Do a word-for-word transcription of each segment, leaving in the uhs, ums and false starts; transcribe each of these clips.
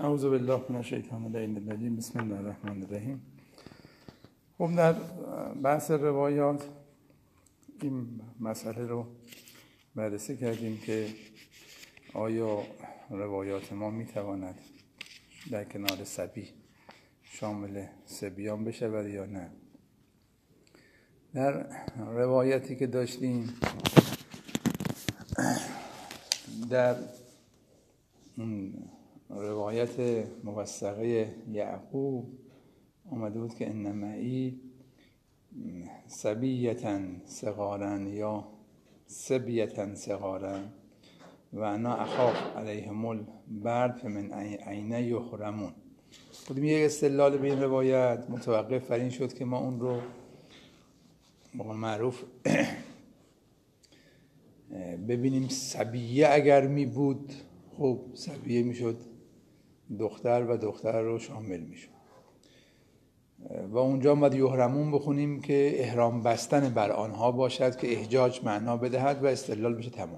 اعوذ بالله من الشیطان الرجیم. بسم الله الرحمن الرحیم. خب در بحث روایات این مسئله رو بررسی کردیم که آیا روایات ما میتواند در کنار صبی شامل صبیان بشود یا نه. در روایتی که داشتیم در روایت موثقه یعقوب آمده بود که ان معی صبیة صغارا یا صبیة صغارا و انا اخاف علیهم البرد فمن عین یحرمون. خودم یک استدلال به این روایت متوقف بر این شد که ما اون رو با معروف ببینیم. صبیه اگر می بود خب صبیه می شد دختر و دختر رو شامل می شد و اونجا باید یحرمون بخونیم که احرام بستن بر آنها باشد که احجاج معنا بدهد و استدلال بشه تمام.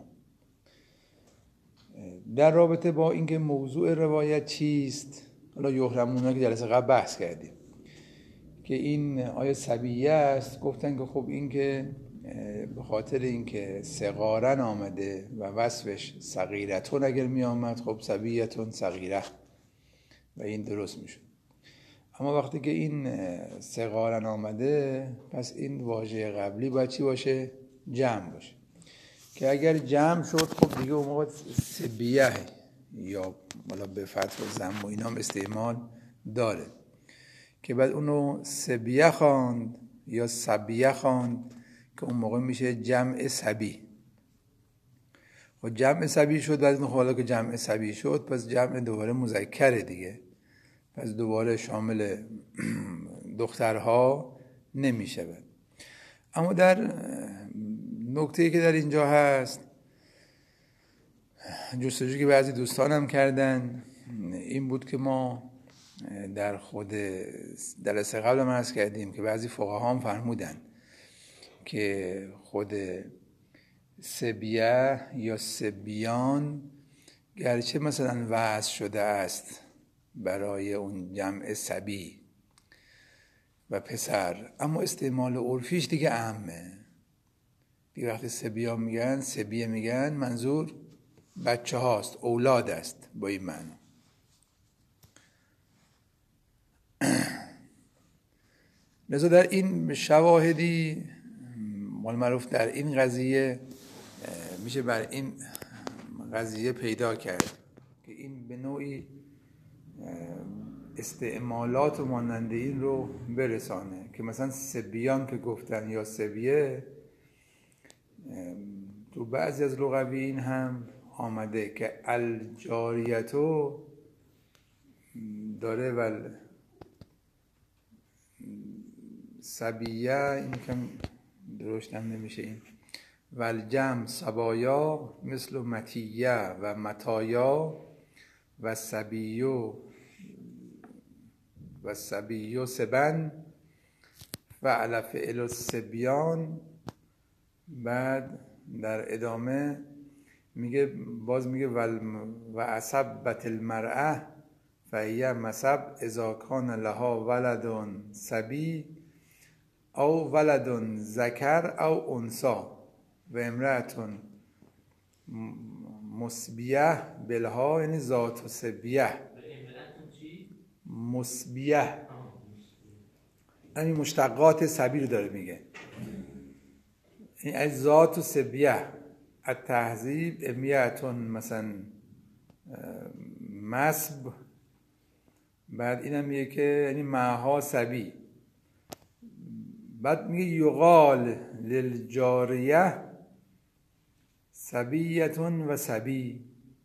در رابطه با اینکه موضوع روایت چیست، حالا یحرمون که جلسه قبل بحث کردیم که این آیا صبیه است، گفتن که خب این که به خاطر اینکه صغارن آمده و وصفش صغیرتون اگر می آمد خب صبیتون صغیره و این درست می شد. اما وقتی که این صغارن آمده پس این واژه قبلی باید چی باشه؟ جمع باشه که اگر جمع شد خب دیگه اون موقع صبیه یا بالا به فتح و ضم و اینا هم استعمال داره که بعد اونو صبیه خواند یا صبیه خواند که اون موقع میشه جمع صبی. خب جمع صبی شد، بعد اون حالا که جمع صبی شد پس جمع دوباره مذکره دیگه، پس دوباره شامل دخترها نمیشه. اما در نکته‌ای که در اینجا هست، جستجویی که بعضی دوستانم کردن این بود که ما در خود جلسه قبل هم عرض کردیم که بعضی فقها هم فرمودن که خود صبیه یا صبیان گرچه مثلا وضع شده است برای اون جمع صبی و پسر، اما استعمال عرفیش دیگه عامه دیگه. وقتی صبیان میگن، صبیه میگن، منظور بچه هاست، اولاد است با این معنی. لذا در این شواهدی مال معروف در این قضیه میشه بر این قضیه پیدا کرد که این به نوعی استعمالات و مانند این رو برسانه که مثلا صبیان که گفتن یا صبیه، تو بعضی از لغویین هم آمده که الجاریتو داره و صبیه، این کم درشت هم نمیشه این، و الجمع صبایا مثل متیه و متایا و صبیو و صبیو سبن و علی فعل الصبیان. بعد در ادامه میگه، باز میگه و عصبت المرأه فهی مصب اذا کان لها ولد صبی او ولد ذکر او انثی و امرأة مسبیه بلها، یعنی ذات و صبیه مسبیه، همین مشتقات صبی رو داره میگه. این از ذات و صبیه التهذیب امیتون مثلا مسب، بعد اینم میگه که یعنی معها صبی. بعد میگه یقال للجاریه صبیتون و صبی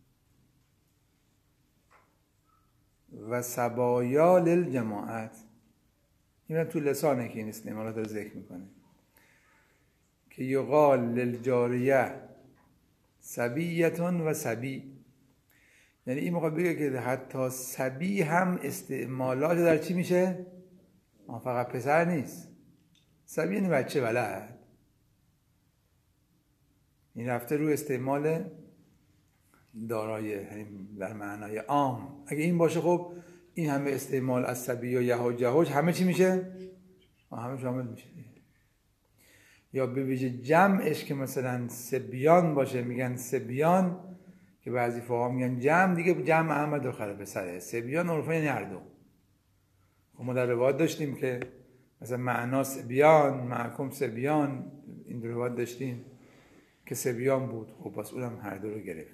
و صبایا للجماعت. این تو لسانه که این استعمالات رو ذکر میکنه که یقال للجاریه صبیتون و صبی، یعنی این موقع بگه که حتی صبی هم استعمالات در چی میشه؟ ما فقط پسر نیست، صبی یعنی بچه ولد. این رفته رو استعمال دارای در معنای عام. اگه این باشه خب این همه استعمال از صبی و یهوج یهوج همه چی میشه؟ همه شامل میشه. یا به ویژه جمعش که مثلا سبیان باشه میگن سبیان، که بعضی فقها میگن جمع، دیگه جمع همه دختر پسره. سبیان عرفا یعنی هر دو. خب ما در روایت داشتیم که مثلا معنا سبیان، معکم سبیان، این روایت داشتیم که سبیان بود. خب پس اونم هر دو رو گرفت.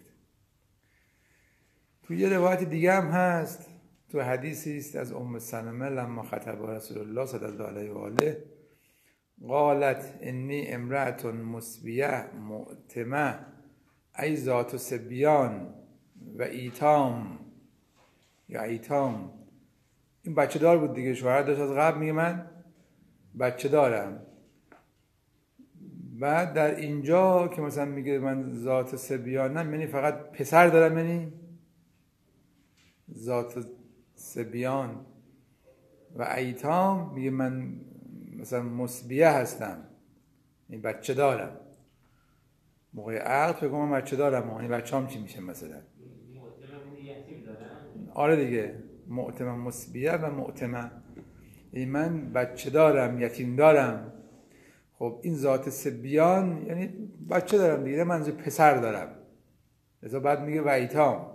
تو یه روایت دیگه هم هست، تو حدیثی است از ام سلمه لما خطب رسول الله صلی الله علیه و آله قالت انی امرأة مسبیه معتمه ای ذات سبیان و ایتام یا ایتام. این بچه دار بود دیگه، شوهر داشت از قبل، میگه من بچه دارم. بعد در اینجا که مثلا میگه من ذات سبیانم، یعنی فقط پسر دارم، یعنی ذات سبیان و ایتام میگه من مثلا مسبیه هستم، این بچه دارم. موقع عقد فکر کنم من بچه دارم، این بچه هم چی میشه مثلا؟ آره دیگه، معتمه مسبیه و معتمه، این من بچه دارم، یتیم دارم. خب این ذات سبیان یعنی بچه دارم دیگه، من پسر دارم، لذا بعد میگه و ایتام،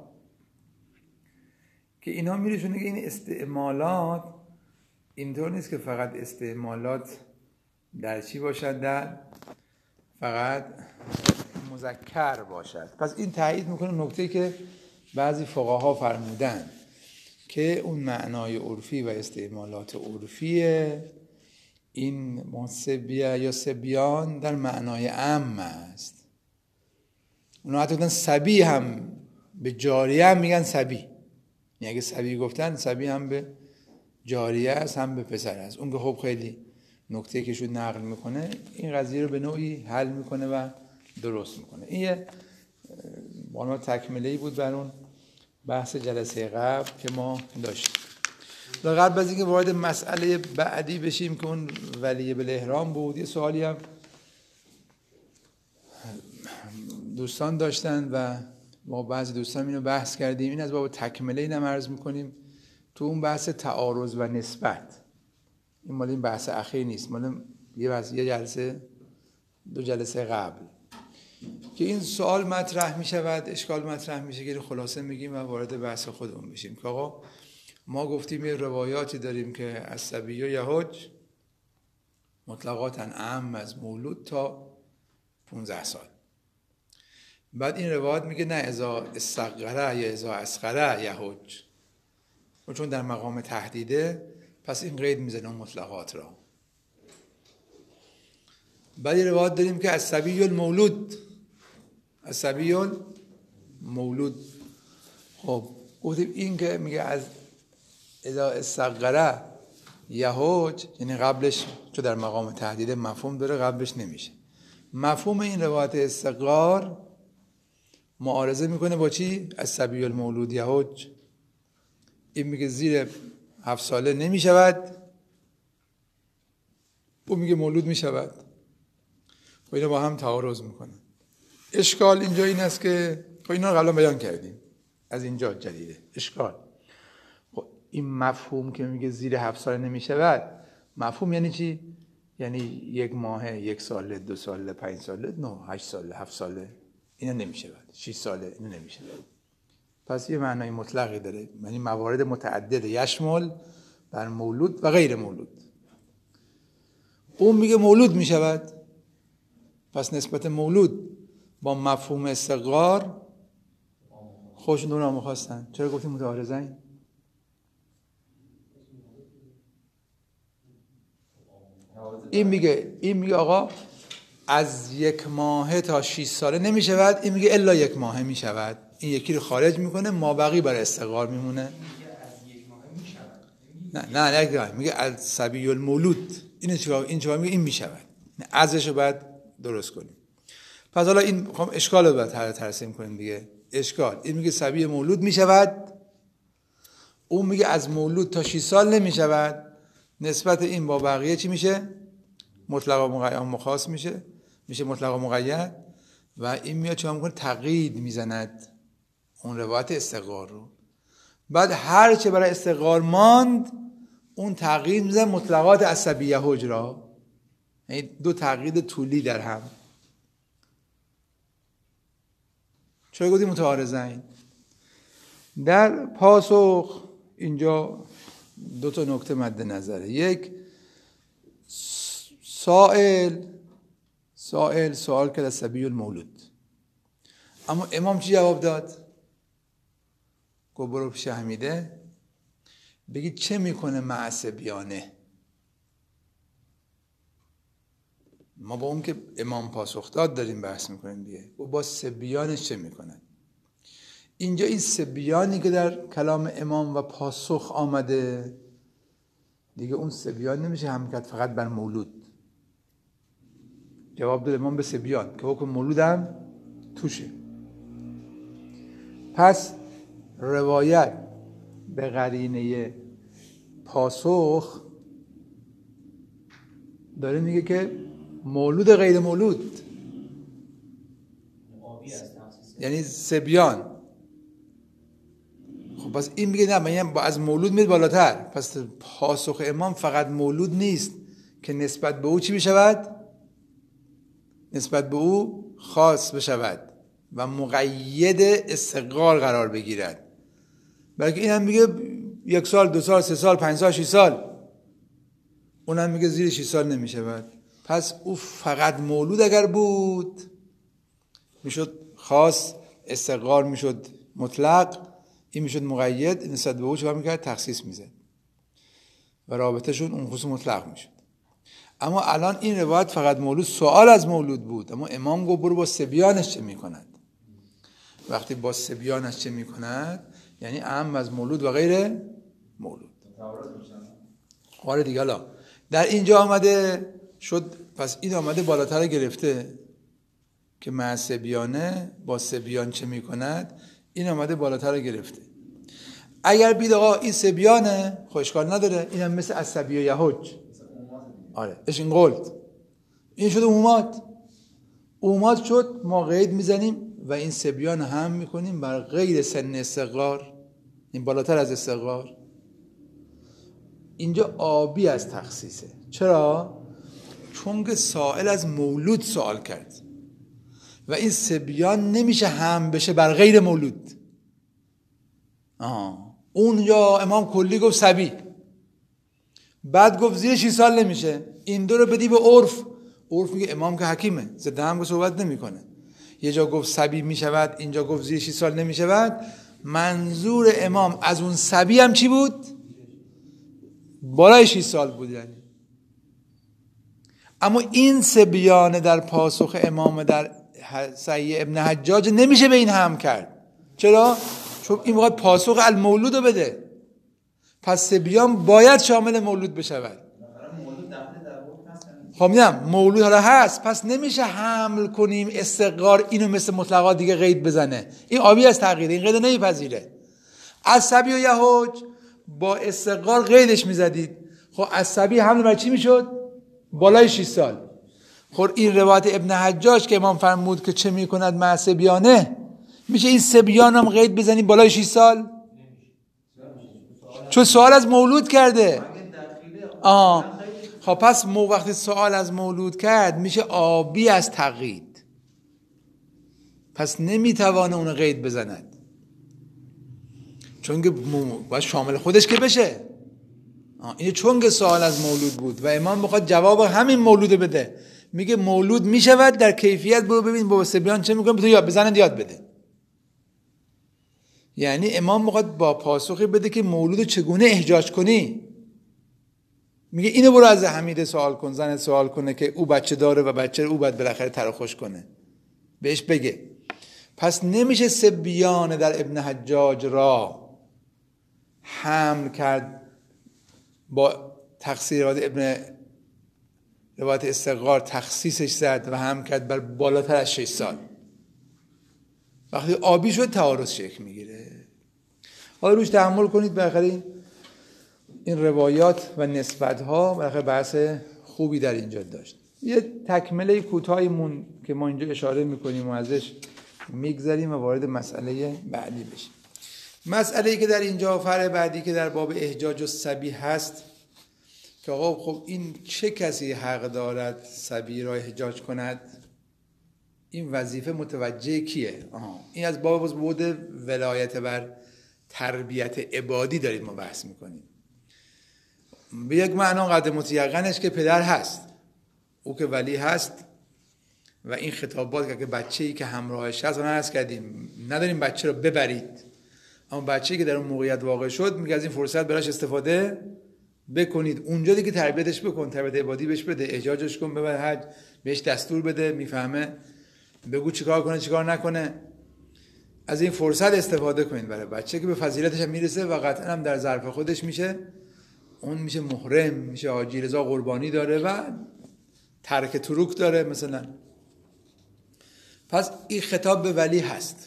که اینا میرسونه که این استعمالات اینطور نیست که فقط استعمالات در چی باشد، در فقط مذکر باشد. پس این تایید میکنه نکته که بعضی فقها فرمودن که اون معنای عرفی و استعمالات عرفی این مسبیه یا سبیان در معنای عام است. اونا حتی گفتن سبی هم به جاریه هم میگن سبی، یعنی اگه سبی گفتن سبی هم به جاریه است هم به پسر است. اون که خب خیلی نکته که شد نقل میکنه این قضیه رو به نوعی حل میکنه و درست میکنه. این یه بانا تکمله‌ای بود بر اون بحث جلسه قبل که ما داشتیم. قبل از اینکه وارد مسئله بعدی بشیم که اون ولی بالاحرام بود، یه سوالی هم دوستان داشتن و ما بعضی دوستان اینو بحث کردیم. این از باب تکمله اینم عرض میکنیم تو اون بحث تعارض و نسبت. این مال این بحث اخیر نیست، مال یه بحث یه جلسه دو جلسه قبل که این سوال مطرح میشود، اشکال مطرح میشه که خلاصه میگیم و وارد بحث خودمون بشیم که آقا ما گفتیم یه روایاتی داریم که از صبی و یهوج مطلقاً اعم از مولود تا پانزده سال. بعد این روایت میگه نه اذا استغره یا اذا اصغره یهوج، چون در مقام تهدیده پس این قید میزنه مطلقات را. بعد این روایت داریم که از صبی المولود، از صبی المولود. خب گفتیم این که میگه از اذا استغره یهوج یعنی قبلش، چون در مقام تهدیده مفهوم داره، قبلش نمیشه. مفهوم این روایت استقرار معارضه میکنه با چی؟ از صبی المولود یهوج. این میگه زیر هفت ساله نمیشود، اون میگه مولود میشود. و اینا با هم تعارض میکنن. اشکال اینجا این است که خب اینا رو قبلا بیان کردیم، از اینجا جدیده اشکال. خب این مفهوم که میگه زیر هفت ساله نمیشود، مفهوم یعنی چی؟ یعنی یک ماهه، یک ساله، دو ساله، پنج ساله، نه، هشت ساله، هفت ساله اینا نمیشود، شش ساله اینا نمیشود. پس یه معنای مطلقی داره، یعنی موارد متعدده یشمل بر مولود و غیر مولود. اون میگه مولود میشود، پس نسبت مولود با مفهوم استقرار خوشون دو نامو خواستن. چرا گفتیم متعارضین؟ این میگه این میگه آقا از یک ماهه تا شش ساله نمیشود، این میگه الا یک ماهه میشود. این یکی رو خارج میکنه، ما بقی بر استقرار میمونه. نه نه نه میگه از صبی المولود، این چیکار این چیکار میگه این میشود، ازش رو باید درست کنیم. پس حالا این میخوام اشکال رو باید ترسیم کنیم دیگه. اشکال این میگه صبی مولود میشود، اون میگه از مولود تا شش سال نمیشود. نسبت این با بقیه چی میشه؟ مطلق و مقید مخاص میشه، میشه مطلق و مقید. و این میاد چون میکنه تقیید میزند، اون روایت استقرار رو. بعد هر چه برای استقرار ماند اون تغییر میزن مطلقات عصبیه حجرا، یعنی دو تغییر طولی در هم. چرا گفتیم متعارضین؟ در پاسخ اینجا دو تا نکته مد نظره. یک، سائل سائل سوال کرد از صبی المولود، اما امام چی جواب داد؟ گفت برو پیش حمیده بگید چه میکنه مع صبیانه. ما با اون که امام پاسخ داد داریم بحث میکنیم دیگه، و با صبیانش چه میکنه. اینجا این صبیانی که در کلام امام و پاسخ آمده دیگه، اون صبیان نمیشه هم کرد فقط بر مولود. جواب داد امام به صبیان که حکم مولود هم توشه. پس روایت به قرینه پاسخ داره میگه که مولود غیر مولود یعنی صبیان. خب پس این میگه نه، من از مولود میاد بالاتر. پس پاسخ امام فقط مولود نیست که نسبت به او چی بشود؟ نسبت به او خاص بشود و مقید استقرار قرار بگیرد. بلکه این هم میگه یک سال، دو سال، سه سال، پنج سال، شش سال. اون هم میگه زیر شش سال نمیشود. پس او فقط مولود اگر بود میشد خاص، استقرار میشد مطلق، این میشد مقید، نسبت به او چه میکرد؟ تخصیص میزد و رابطهشون اون خصوص مطلق میشد. اما الان این روایت فقط مولود، سوال از مولود بود، اما امام گفت برو با صبیانش چه میکند. وقتی با صبیانش چه میکند یعنی اعم از مولود و غیر مولود. آره دیگه. حالا در اینجا آمده شد، پس این آمده بالاتر گرفته که مع صبیانه با صبیان چه میکند، این آمده بالاتر گرفته. اگر بید آقا این صبیانه خب اشکال نداره، این هم مثل عصبی و یهوج. آره اش این قلت این شده عمومات. عمومات شد ما قید میزنیم و این صبیان هم میکنیم بر غیر سن استقرار، این بالاتر از استقرار. اینجا آبی از تخصیصه. چرا؟ چون که سائل از مولود سوال کرد و این صبیان نمیشه هم بشه بر غیر مولود. آه. اونجا امام کلی گفت صبی، بعد گفت زیر شش سال نمیشه. این دو رو بدی به عرف. عرف میگه امام که حکیمه، ضد هم صحبت نمیکنه. یه جا گفت صبی میشود، اینجا گفت زیر شش سال نمیشود. منظور امام از اون صبی هم چی بود؟ بالای شش سال بود یعنی. اما این صبیان در پاسخ امام در صحیح ابن حجاج نمیشه به این هم کرد. چرا؟ چون این وقت پاسخ المولود رو بده. پس صبیان باید شامل مولود بشود. خب میدم مولود حالا هست، پس نمیشه حمل کنیم استقرار اینو مثل مطلقات دیگه قید بزنه. این آبی از تغییر، این قید نمیپذیره. عصبی و یهوج با استقرار قیدش میزدید. خب عصبی حمل بر چی میشد؟ بالای شش سال. خب این روایت ابن حجاج که امام فرمود که چه میکند مع صبیانه، میشه این صبیان هم قید بزنید بالای شش سال؟ چون سوال از مولود کرده. آه. خب پس مو وقتی سوال از مولود کرد میشه آبی از تقیید، پس نمیتوانه اون قید بزند چون که باید شامل خودش که بشه. این چون که سوال از مولود بود و امام بخواد جواب همین مولود بده، میگه مولود میشود در کیفیت، برو ببین با صبیان چه میکنه، تو یاد بزنند یاد بده. یعنی امام میخواد با پاسخی بده که مولود چگونه احجاج کنی. میگه اینو برو از حمیده سوال کن، زن سوال کنه که او بچه داره و بچه او باید بالاخره تر خوش کنه، بهش بگه. پس نمیشه صبیان در ابن حجاج را حمل کرد با تقصیر ابن روایت استقرار، تخصیصش زد و حمل کرد بر بالاتر از شش سال. وقتی آبی شد تعارض شکل میگیره. حالا روش تحمل کنید. بالاخره این روایات و نسبت‌ها بالاخره بحث خوبی در اینجا داشت. یه تکمله کوتاهی مون که ما اینجا اشاره میکنیم و ازش میگذاریم و وارد مسئله بعدی بشیم. مسئله‌ای که در اینجا فرع بعدی که در باب احجاج الصبی هست که آقا خب این چه کسی حق دارد صبی را احجاج کند؟ این وظیفه متوجه کیه؟ آها. این از باب بود ولایت بر تربیت عبادی داریم ما بحث میکنیم. به یک معنا قد متیقنش که پدر هست، او که ولی هست و این خطابات که بچه‌ای که همراهش هست، اون هست کردیم نداریم بچه رو ببرید، اما بچه‌ای که در اون موقعیت واقع شد میگه از این فرصت براش استفاده بکنید. اونجا دیگه تربیتش بکن، تربیت عبادی بهش بده، احجاجش کن، ببر حج، بهش دستور بده، میفهمه، بگو چیکار کنه چیکار نکنه. از این فرصت استفاده کنید برای بچه که به فضیلتش هم میرسه و قطعا هم در ظرف خودش میشه، اون میشه محرم، میشه حاجی رضا قربانی داره و ترک تروک داره مثلا. پس این خطاب به ولی هست،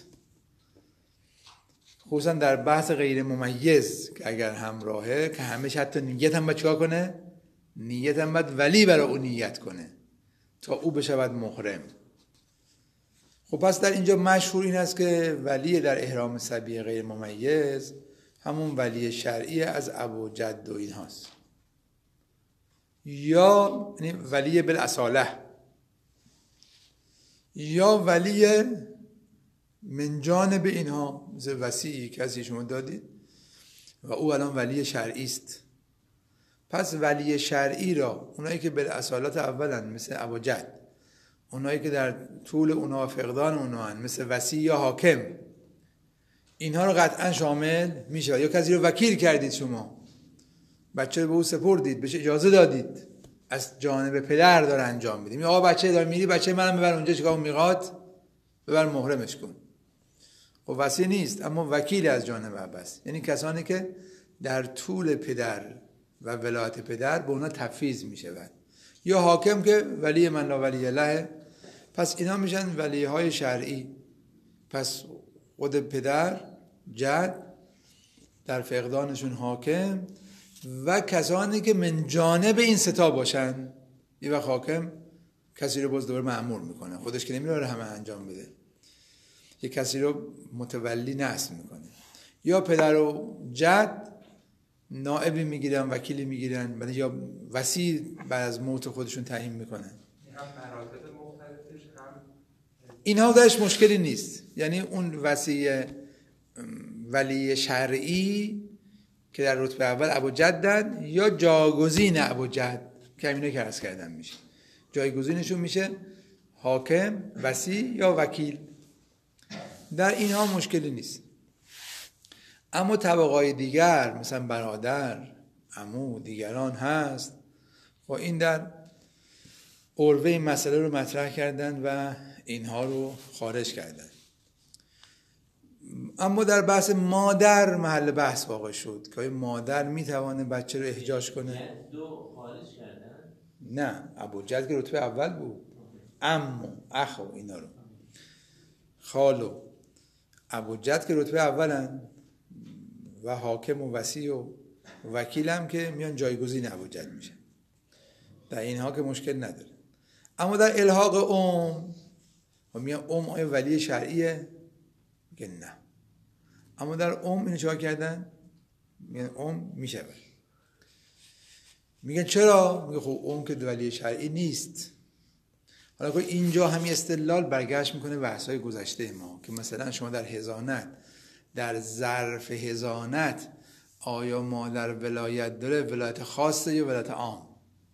خصوصا در بحث غیر ممیز که اگر همراهه که همش حتی نیت هم باید چیکار کنه؟ نیت هم باید ولی برای اون نیت کنه تا او بشود محرم. خب پس در اینجا مشهور این است که ولی در احرام صبی غیر ممیز همون ولی شرعی از اب و جد و این هاست، یا یعنی ولی بالاصاله، یا ولی من جانب اینها، مثل وصی کسی شما دادید و او الان ولی شرعی است. پس ولی شرعی را اونایی که بالاصالت اولن مثل اب و جد، اونایی که در طول اونها فقدان اونها هن مثل وصی یا حاکم، اینها رو قطعا شامل میشه. یا کسی رو وکیل کردید شما، بچه رو به او سپردید، بهش اجازه دادید، از جانب پدر داره انجام میدیم، یا آقا بچه داره میری، بچه منم ببر اونجا چیکار میخواد، ببر محرمش کن. خب وصی نیست اما وکیل از جانب عباس، یعنی کسانی که در طول پدر و ولایت پدر به اونا تفویض میشود، یا حاکم که ولی من لا ولی له. پس اینا میشن ولی های شرعی. پس خود پدر، جد در فقدانشون حاکم و کسانی که من جانب این ستا باشن. یه وقت حاکم کسی رو باز دوباره مأمور میکنه، خودش که نمیره همه انجام بده، یه کسی رو متولی نصب میکنه. یا پدر و جد نائبی میگیرن، وکیلی میگیرن، بعد یا وصی بعد از موت خودشون تعیین میکنن. اینها درش مشکلی نیست، یعنی اون وصی ولی شرعی که در رتبه اول ابوجدن یا جاگزین ابوجد که همینه که عرض کردم میشه، جایگزینشون میشه حاکم، وصی یا وکیل. در اینها مشکلی نیست. اما طبقای دیگر مثلا برادر، عمو، دیگران هست و این در عروه این مسئله رو مطرح کردن و اینها رو خارج کردن. اما در بحث مادر محل بحث واقع شد که مادر میتوانه بچه رو احجاج کنه. دو خارج کردن؟ نه، ابوجد که رتبه اول بود، عمو، اخ و اینا رو، خالو، ابوجد که رتبه اولن و حاکم و وصی و وکیل هم که میان جایگزین ابوجد میشن. در اینها که مشکل نداره. اما در الحاق ام و میان ام آیا ولی شرعیه؟ میگه نه. اما در ام اینو چهار کردن؟ میگن ام میشه. میگن چرا؟ میگه خب ام که ولی شرعی نیست. حالا که اینجا همین استدلال برگشت میکنه بحث‌های گذشته ما که مثلا شما در حضانت، در ظرف حضانت آیا مادر ولایت داره؟ ولایت خاصه یا ولایت عام؟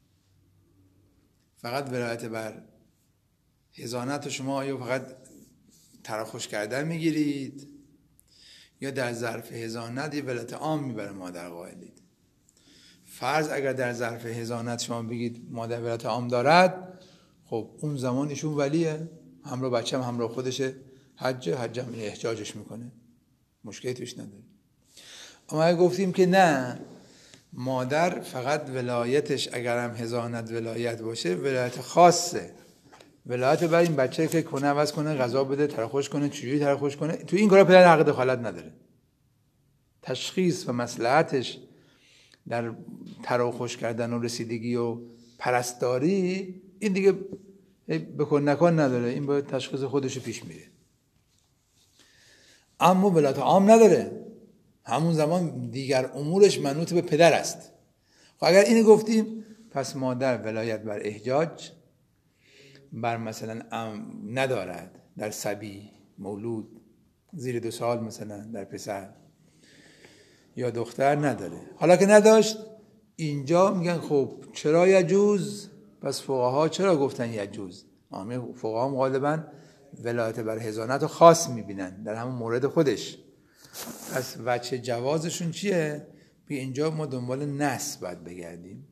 فقط ولایت بر حضانت شما آیا فقط تراخوش کردن میگیرید یا در ظرف حضانت یه ولایت عام میبره مادر قائلید؟ فرض اگر در ظرف حضانت شما بگید مادر ولایت عام دارد، خب اون زمان ایشون ولیه، همراه بچه هم همراه خودشه، حج حج هم احجاجش میکنه، مشکلی توش نداره. اما اگه گفتیم که نه، مادر فقط ولایتش اگر هم حضانت ولایت باشه ولایت خاصه، ولایت بر این بچه که کنه عوض کنه، غذا بده، تراخوش کنه، چجوری تراخوش کنه، تو این کارا پدر حق دخالت نداره. تشخیص و مصلحتش در تراخوش کردن و رسیدگی و پرستاری این دیگه بکن نکن نداره، این باید تشخیص خودشو پیش میره. اما ولایت عام نداره، همون زمان دیگر امورش منوط به پدر است. خب اگر اینو گفتیم پس مادر ولایت بر احجاج بر مثلا ندارد در صبی مولود زیر دو سال، مثلا در پسر یا دختر نداره. حالا که نداشت اینجا میگن خب چرا یجوز؟ پس فقها چرا گفتن یجوز؟ فقها هم غالبا ولایت بر حضانت رو خاص میبینن در همون مورد خودش. پس وجه جوازشون چیه؟ بی اینجا ما دنبال نص باید بگردیم،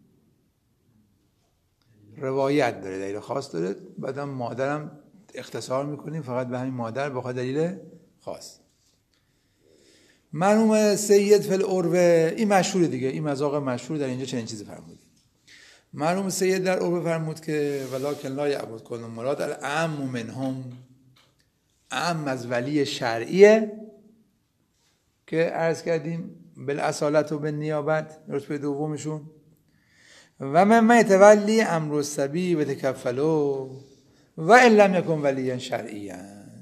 روایت داره، دلیل خاص داره، بعدم مادرم اختصار میکنیم فقط به همین مادر بخواد دلیل خاص. مرحوم سید فی العروه، این مشهور دیگه، این مذاق مشهور در اینجا چنین چیزی فرمود. مرحوم سید در عروه فرمود که ولکن لا یعبد کل مراد الاعم منهم، اعم از ولی شرعیه که عرض کردیم بالاصالت و بالنیابت، رتبه دومشون، و من یتولی امر الصبی و تکفلوا و ان لم یکن ولیا شرعیا،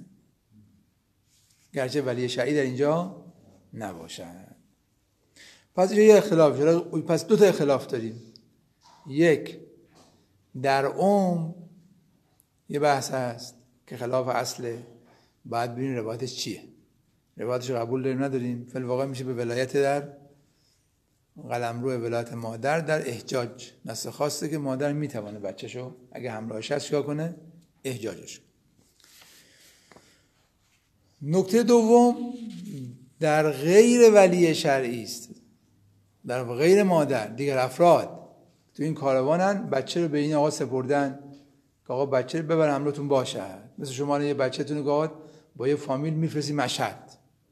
گرچه ولی شرعی در اینجا نباشد. پس اینجا یه اختلاف شد. پس دو تا اختلاف داریم، یک در عمر یه بحث هست که خلاف اصله، بعد ببینیم روایتش چیه، روایتش قبول داریم نداریم. فی الواقع میشه به ولایت در قلمرو ولایت مادر در احجاج نص خواسته که مادر میتونه بچه‌شو اگه همراهش هست چیکار کنه؟ احجاجش. نکته دوم در غیر ولی شرعی است، در غیر مادر، دیگر افراد تو این کاروانن، بچه رو به این آقا سپردن که آقا بچه رو ببر همراهتون باشه. مثل شما یه بچه‌تون رو با یه فامیل میفرستی مشهد،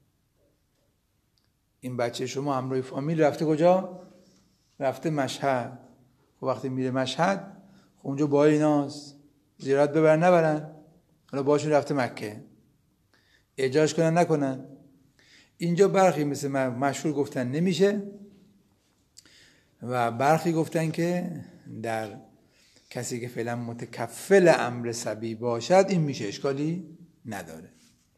این بچه شما همراه فامیل رفته کجا؟ رفته مشهد. خب وقتی میره مشهد خب اونجا با ایناست، زیارت ببرن نبرن؟ حالا باشون رفته مکه، احجاج کنن نکنن؟ اینجا برخی مثل مشهور گفتن نمیشه و برخی گفتن که در کسی که فعلا متکفل امر صبی باشد این میشه، اشکالی نداره.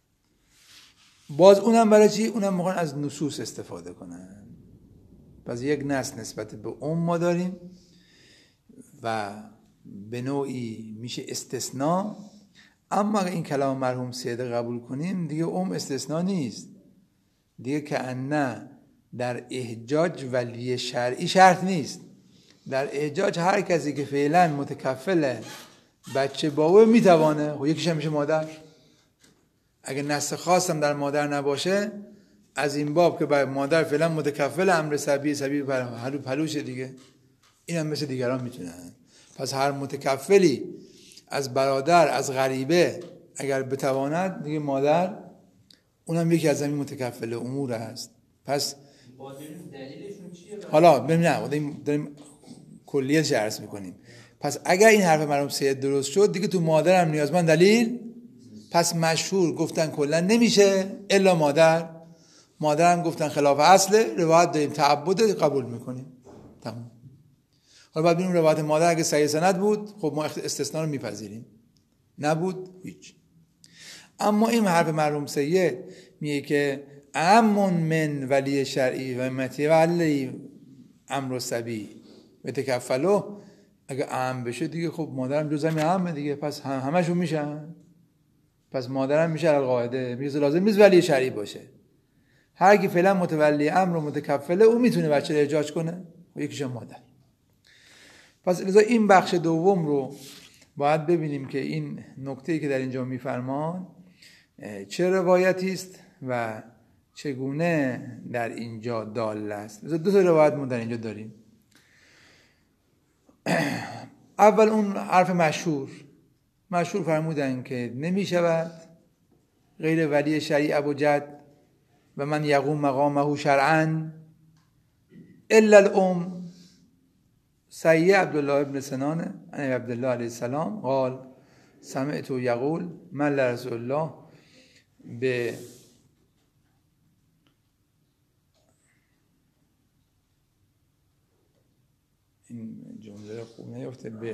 باز اونم برای چی؟ اونم میخوان از نصوص استفاده کنن. پس یک نص نسبت به ام ما داریم و به نوعی میشه استثناء. اما اگه این کلام مرحوم سید قبول کنیم دیگه ام استثناء نیست دیگه، که نه در احجاج ولی شرعی شرط نیست. در احجاج هر کسی که فعلا متکفل بچه بابا میتوانه، خب یکیش هم میشه مادر. اگه نص خاصم در مادر نباشه از این باب که بر مادر فعلا متکفل امر صبی، صبی پلو پلوشه دیگه، این هم مثل دیگران میتونن. پس هر متکفلی از برادر از غریبه اگر بتواند دیگه مادر اونم یکی از همین متکفل امور است. پس دلیلشون چیه؟ حالا ببینیم داریم, داریم کلیتش عرض میکنیم. پس اگر این حرف مرحوم سید درست شد دیگه تو مادر هم نیازمند دلیل. پس مشهور گفتن کلا نمیشه الا مادر، مادر هم گفتن خلاف اصله، روایت داریم تعبد قبول میکنیم. تمام. حالا بعد ببینیم روایت مادر اگه صحیح سند بود خب ما استثناء رو میپذیریم، نبود هیچ. اما این حرف مرحوم سید میگه که امن من ولی شرعی و متی ولی امر صبی و تکفلو، اگه ام بشه دیگه خب مادرم جز همین امه دیگه، پس هم همشون میشن. پس مادرم میشه القاعده میگه لازم نیست ولی شرعی باشه، هر کی فعلا متولی امر و متکفله اون میتونه بچه رو احجاج کنه و یکیش مادر. پس لذا این بخش دوم رو باید ببینیم که این نکته‌ای که در اینجا میفرمان چه روایتی است و چگونه در اینجا دال است. لذا دو تا روایت ما در اینجا داریم. اول اون حرف مشهور مشهور فرمودن که نمی شود غیر ولی شرعی ابوجد و من یقوم مقامه شرعا الا الام. سید عبدالله ابن سنان عن عبدالله علیه السلام قال سمعت یقول من لرسول الله به این جمله خوب نیفته به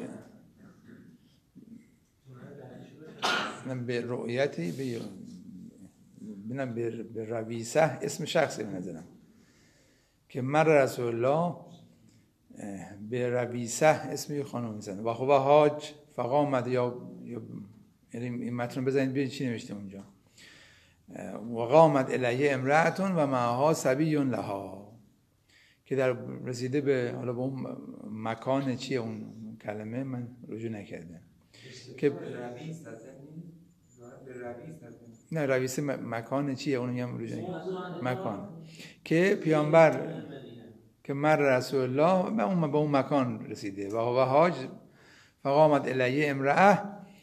به رؤیتی به ببینم به رویسه اسم شخصی بنظرم که مر رسول الله به رویسه اسم یه خانم میزنه و خب حاج فقامد یا یعنی این متن بزنید ببینید چی نوشته اونجا و قامت الیه امرأتون و معها صبی لها که در رسیده به حالا به اون مکان چیه اون کلمه من رجوع نکردم که نه رویسه مکان چیه اونو میگم رجوع نکردم مکان که پیامبر که مر رسول الله به اون به اون مکان رسیده و هو حاج فقامت الیه امرأه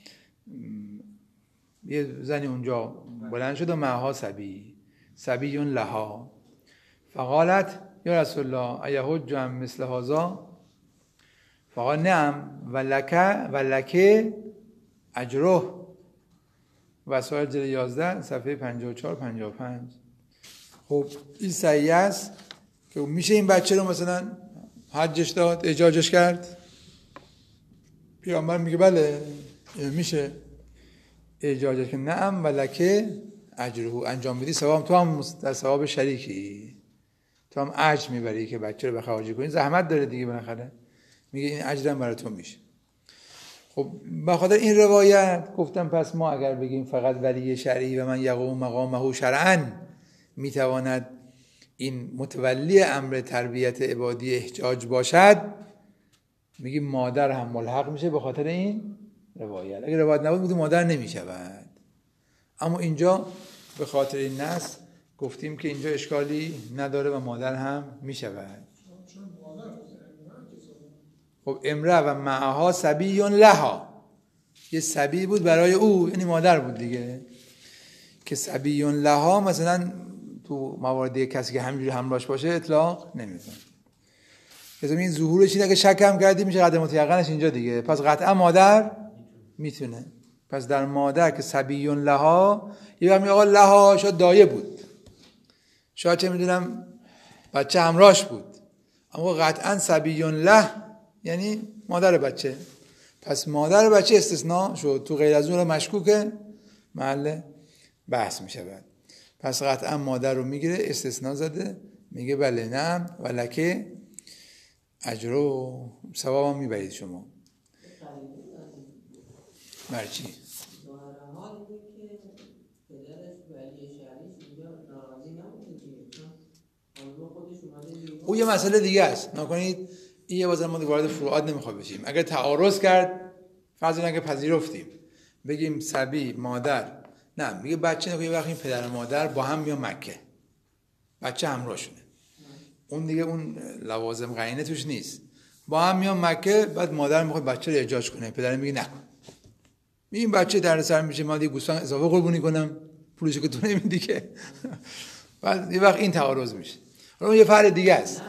یه زنی اونجا بلند شد و معها صبی صبی لها فقالت یا رسول الله ایه حج مثل هذا فقال نعم ولک ولک اجره وسائل جلد یازده صفحه پنجاه و چهار پنجاه و پنج. خب این صحیح است که میشه این بچه رو مثلا حجش داد احجاجش کرد پیامبر میگه بله میشه احجاجش که نعم ولک اجره انجام بدی ثواب تو هم در ثواب شریکی تو هم اجر میبری که بچه رو بخواجی کنی زحمت داره دیگه بالاخره میگه این اجرم برای تو میشه. خب بخاطر این روایت گفتم پس ما اگر بگیم فقط ولی شرعی و من یقوم مقامه شرعاً میتواند این متولی امر تربیت عبادی احجاج باشد میگیم مادر هم ملحق میشه به خاطر این روایت. اگر روایت نبود بودیم مادر نمیشود، اما اینجا به خاطر این نص گفتیم که اینجا اشکالی نداره و مادر هم میشود. خب امرأ و معها صبی لها یه صبی بود برای او یعنی مادر بود دیگه که صبی لها مثلا تو مواردی کسی که همینجوری همراهش باشه اطلاق نمیکنه. مثلا این ظهورش این اگه شک هم کردی میشه قدم متیقنش اینجا دیگه، پس قطعا مادر میتونه. پس در مادر که صبی لها یه وقت میگه آقا لها شاید دایه بود شاید چه میدونم بچه همراهش بود، اما قطعا صبی له یعنی مادر بچه. پس مادر بچه استثناء شد، تو غیر از اون مشکوکه محل بحث میشه بعد. پس قطعا مادر رو میگیره استثناء زده میگه بله نه ولکه اجر و ثواب هم میبرید شما. برچی؟ او یه مسئله دیگه است نکنید این یه بازم ما وارد فروعات نمیخواد بشیم. اگر تعارض کرد فرض کنید که پذیرفتیم بگیم صبی مادر نه میگه بچه نگه یه وقت این پدر و مادر با هم میان مکه بچه همراهشونه اون دیگه اون لوازم قرینه توش نیست با هم میان مکه بعد مادر میخواد بچه رو احجاج کنه پدر میگه نکن این بچه در سر میشه ما دیگه گوسفند اضافه قربونی کنم پولشو که تو نمیدی که بعد یه وقت این تعارض میشه. حالا یه فرق دیگه است.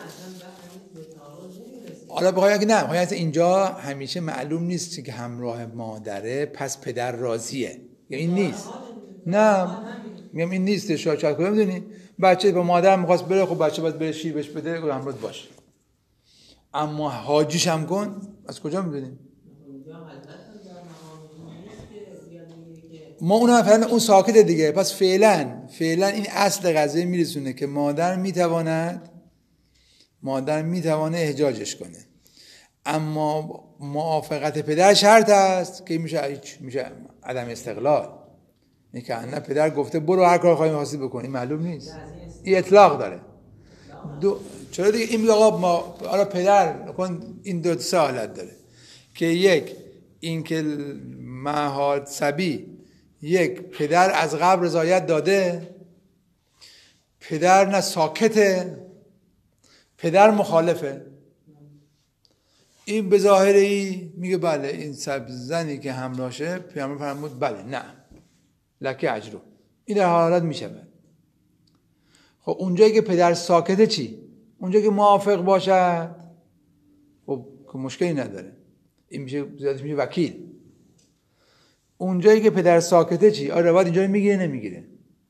حالا بخوام بگم نه بخوام اینجا همیشه معلوم نیست که همراه مادره پس پدر راضیه یا این نیست. نه میگم این نیست شاید شاید کدوم میدونی بچه با مادر میخواست بره خب بچه باید بره شیر بهش بده همراه باشه، اما حاجیش هم کن از کجا میدونیم؟ ما اونم فعلا اون ساکته دیگه. پس فعلا فعلا این اصل قضیه میرسونه که مادر میتواند مادر میتونه احجاجش کنه، اما موافقت پدر شرط است که میشه میشه عدم استقلال. این که نه پدر گفته برو هر کار خواهی می‌خواستی بکن این معلوم نیست، این اطلاق داره. دو چرا دیگه این میگه آقا ما حالا پدر کن این دو سه حالت داره که یک این که معهاد صبی یک پدر از قبل رضایت داده پدر نه ساکته پدر مخالفه. این به ظاهری میگه بله این زنی که همراهشه پیامبر فرمود بله نه لکه اجرو این در حالت میشه. خب اونجایی که پدر ساکته چی؟ اونجایی که موافق باشد خب که مشکلی نداره این میشه زیادش میشه وکیل. اونجایی که پدر ساکته چی؟ آره روایت اینجا میگیره نمیگیره؟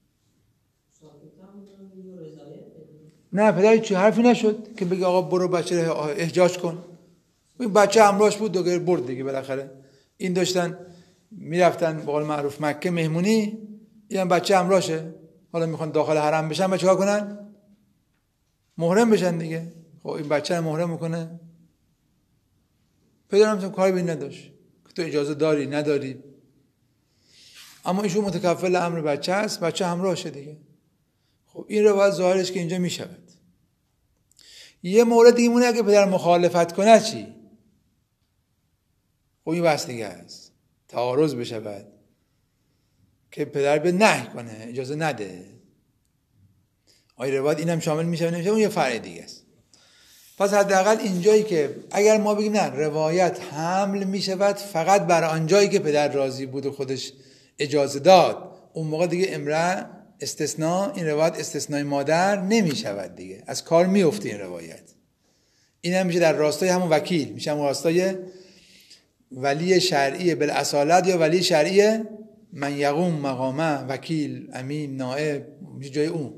نه پدر چی حرفی نشد که بگه آقا برو بچه رو احجاج کن. این بچه همراهش بود دوگه برد دیگه بالاخره این داشتن میرفتن به قول معروف مکه مهمونی این بچه همراهشه حالا میخوان داخل حرم بشن و چیکار کنن؟ محرم بشن دیگه. خب این بچه رو محرم میکنه، پدرم تو کاری به این نداشت که تو اجازه داری نداری، اما ایشون متکفل امر بچه است، بچه همراهشه دیگه. خب این روایت ظاهرش که اینجا میشود. یه مورد دیگه مونه اگه پدر مخالفت کنه چی؟ خب این بحث دیگه است، تعارض بشود که پدر به نهی کنه، اجازه نده. آیا روایت اینم شامل میشه نمیشه؟ اون یه فرع دیگه است. پس حداقل اینجایی که اگر ما بگیم نه روایت حمل میشود فقط بر آنجایی که پدر راضی بود و خودش اجازه داد، اون موقع دیگه امرأ استثناء، این روایت استثنای مادر نمیشود دیگه، از کار میفته این روایت. این هم میشه در راستای همون وکیل، میشه همون راستای ولی شرعی بالاصالت یا ولی شرعی من یقوم مقامه، وکیل، امین، نائب، میشه جای اون.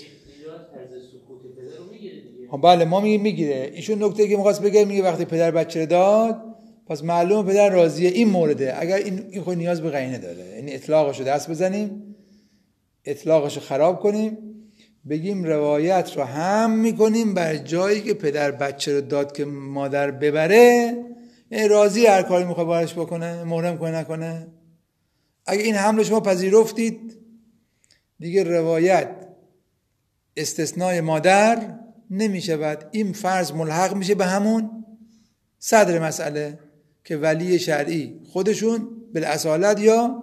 بله ما میگیم میگیره. ایشون نکته که می‌خواست بگه میگه وقتی پدر بچه داد پس معلومه پدر راضیه، این مورده. اگر این این خود نیاز به قرینه داره، یعنی اطلاقشو دست بزنیم، اطلاقشو خراب کنیم، بگیم روایت رو هم میکنیم بر جایی که پدر بچه رو داد که مادر ببره، یعنی راضی هر کاری میخواد بارش بکنه، محرم کنه نکنه. اگه این حمل شما پذیرفتید دیگه روایت استثنای مادر نمیشود، این فرض ملحق میشه به همون صدر مسئله که ولی شرعی خودشون بالاصالت یا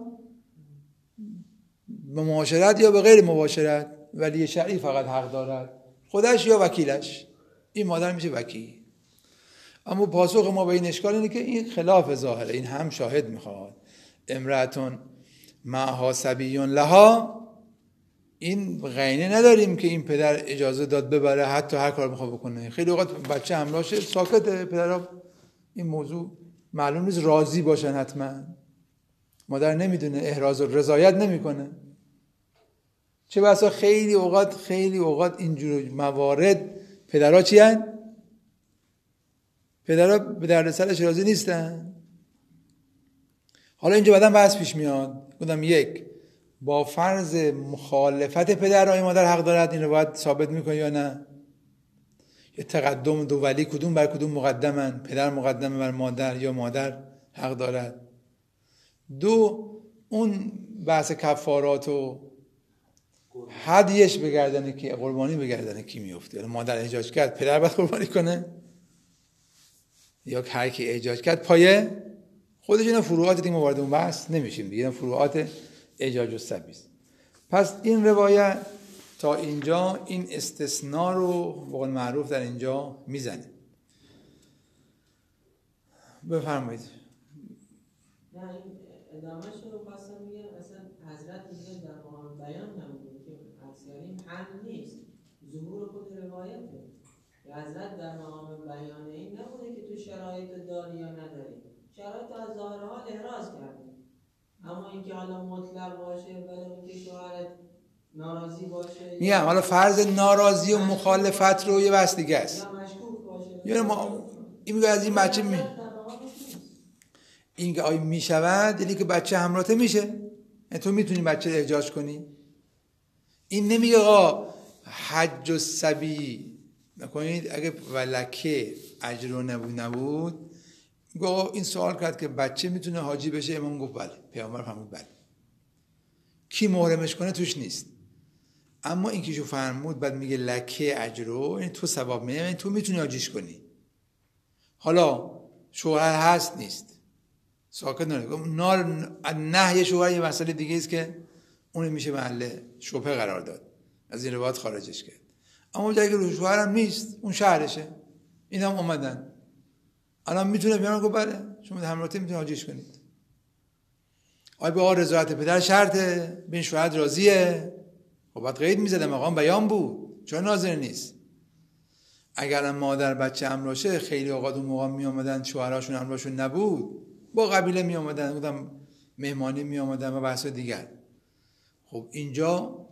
به مباشرت یا به غیر مباشرت، ولی شرعی فقط حق دارد، خودش یا وکیلش، این مادر میشه وکیل. اما پاسخ ما به این اشکال اینه که این خلاف ظاهره، این هم شاهد میخواد. امرأتون معها صبیون لها، این قرینه نداریم که این پدر اجازه داد ببره حتی هر کار میخواد بکنه. خیلی اوقات بچه همراهشه ساکته، پدرها این موضوع معلوم نیست راضی باشن، حتما مادر نمیدونه، احراز و رضایت نمیکنه. چه بسا خیلی اوقات خیلی اوقات اینجور موارد پدرها چی هن؟ پدرها به دردسرش راضی نیستن. حالا اینجا بعدم بحث پیش میاد، گفتم یک، با فرض مخالفت پدر و مادر حق دارد، این رو باید ثابت میکنه یا نه؟ یه تقدم دو ولی کدوم بر کدوم مقدمن؟ پدر مقدمه بر مادر یا مادر حق دارد؟ دو، اون بحث کفارات و هدیهش بگردنه کی، قربانی بگردنه کی میفته؟ مادر احجاج کرد پدر باید قربانی کنه یا هر کی احجاج کرد پایه خودش؟ اینا فروعات دیگه، وارد اون بحث نمیشیم دیگه، اینا فروعات احجاج و سبی است. پس این روایت تا اینجا این استثناء رو به قول معروف در اینجا میزنه. بفرمایید. نه این ادامهش رو خواستم بگم، اصلا حضرت میگه در مقام بیان نمونه که اکثرین حمل نیست، ظهور خود روایته. حضرت در مقام بیان این نمونه که تو شرایط داری یا نداری، شرایط از ظاهر حال احراز کردی، اما اینکه حالا مطلق باشه ولی اینکه شوهرت ناراضی باشه، میگم حالا فرض ناراضی و مخالفت رو یه بحث دیگه است، یا مشکوک باشه، یا ما این میگه از این بچه می این که آیا میشود، یعنی که بچه همراهته میشه، یعنی تو میتونی بچه رو احجاج کنی. این نمیگه آقا حج و سبی نکنید اگه ولکه اجر نبود نبود میگه آقا این سوال کرد که بچه میتونه حاجی بشه، امام گفت بله، پیامبر فرمود بله، کی محرمش کنه توش نیست. اما این که شو فرمود بعد میگه لکه اجرو، یعنی تو ثواب میگه، یعنی تو میتونی حاجیش کنی. حالا شوهر هست نیست ساکت نره، نار نهی شوهر یه مسئله دیگه است که اون میشه محل شبهه قرار داد، از این روایت خارجش کرد. اما جایی که شوهر هم نیست، اون شهرشه، این هم اومدن الان میتونه پیامبر گفت بله شما همراهی میتونید حاجیش کنید. آیا به آقا رضایت پدر شرطه؟ بین شوهر راضیه؟ خب بعد قید میزده مقام بیان بود، چرا ناظر نیست؟ اگر مادر بچه همراشه، خیلی اوقات اون موقع می آمدن شوهراشون همراهشون نبود، با قبیله می آمدن، بودم مهمانی می آمدن و بحث دیگر. خب اینجا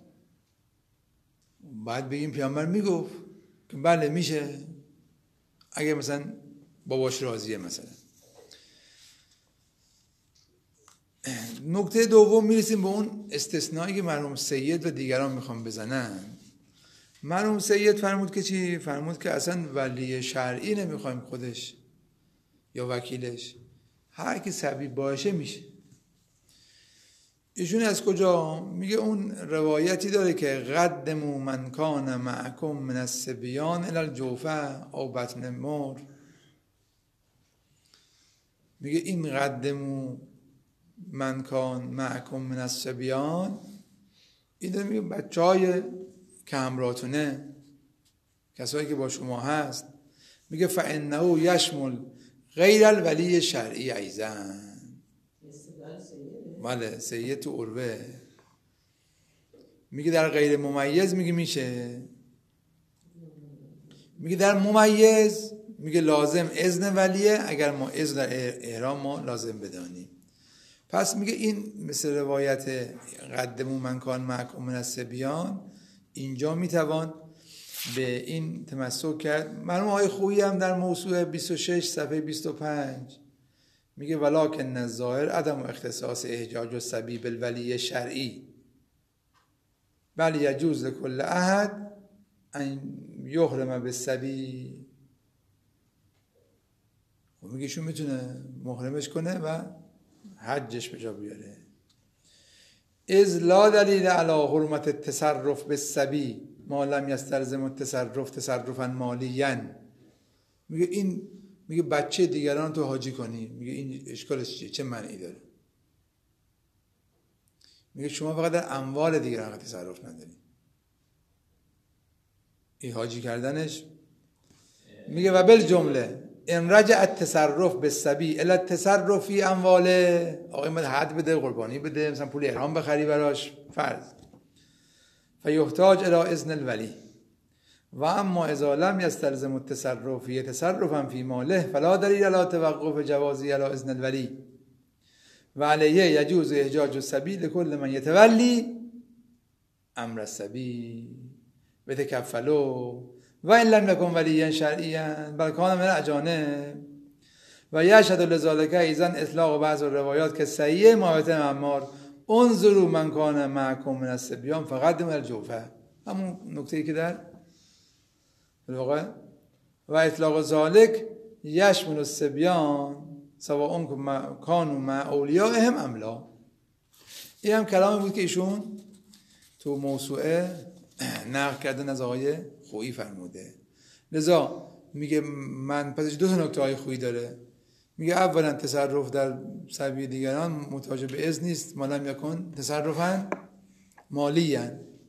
بعد بگیم پیامبر میگفت که بله میشه اگه مثلا باباش راضیه مثلا. نکته دوم میرسیم به اون استثنایی که مرحوم سید و دیگران میخوام بزنن. مرحوم سید فرمود که چی؟ فرمود که اصلا ولی شرعی نمیخوایم خودش یا وکیلش، هر کی صبی باشه میشه. ایشون از کجا؟ میگه اون روایتی داره که قدموا من کان معکم من الصبیان الی الجوفه او بطن مر. میگه این قدموا من کان معکم من الصبیان، این داره میگه بچه های که همراهتونه، کسایی که با شما هست، میگه فانه یشمل غیر الولی شرعی ایزن. بله سید تو عروه میگه در غیر ممیز میگه میشه، میگه در ممیز میگه لازم اذن ولیه، اگر ما اذن در احرام ما لازم بدانیم. پس میگه این مثل روایت قدموا من کان معکم من الصبیان، اینجا میتوان به این تمسک کرد. مرحوم آقای خویی هم در موضوع بیست و شش صفحه بیست و پنج میگه ولکن الظاهر عدم اختصاص احجاج الصبی بالولی شرعی بل یجوز لکل احد ان یحرم بالصبی. خب میگه شون میتونه محرمش کنه و حجش به جا بیاره. اذ لا دلیل علی حرمت التصرف بالصبی ما لم یستلزم التصرف تصرفا مالیا. میگه این میگه بچه دیگران تو حاجی کنی، میگه این اشکالش چیه؟ چه معنی داره؟ میگه شما فقط در اموال دیگران تصرف نداری. این حاجی کردنش میگه و بالجمله ان رجع التصرف بالصبی الی التصرف فی امواله. آقا این حد بده، قربانی بده، مثلا پول احرام بخری براش فرض، فیحتاج الی اذن الولی و اما اذا لم یستلزم التصرف تصرفا فی ماله فلا دلیل علی توقف جوازی علی اذن الولی و علیه یجوز احجاج الصبی لکل من یتولی امر الصبی بتکفلوا و ان لم یکن ولیا شرعیا بل کان من الاجانب و یشهد لذلک ایضا اطلاق بعض الروایات که صحیح مابطن عمار انظروا من کان معکم من الصبیان فقدموا الجوفه. همون نکته‌ای که در واقع و اطلاق ذالک یشمل الصبیان سواء کانوا مع اولیائهم ام لا. این هم کلامی بود که ایشون تو موسوعه نقل کردن از آقای خویی فرموده. لذا میگه من پس دو تا نکته های خویی داره. میگه اولا تصرف در صبی دیگران محتاج به اذن نیست ما لم یکن تصرفا مالیا،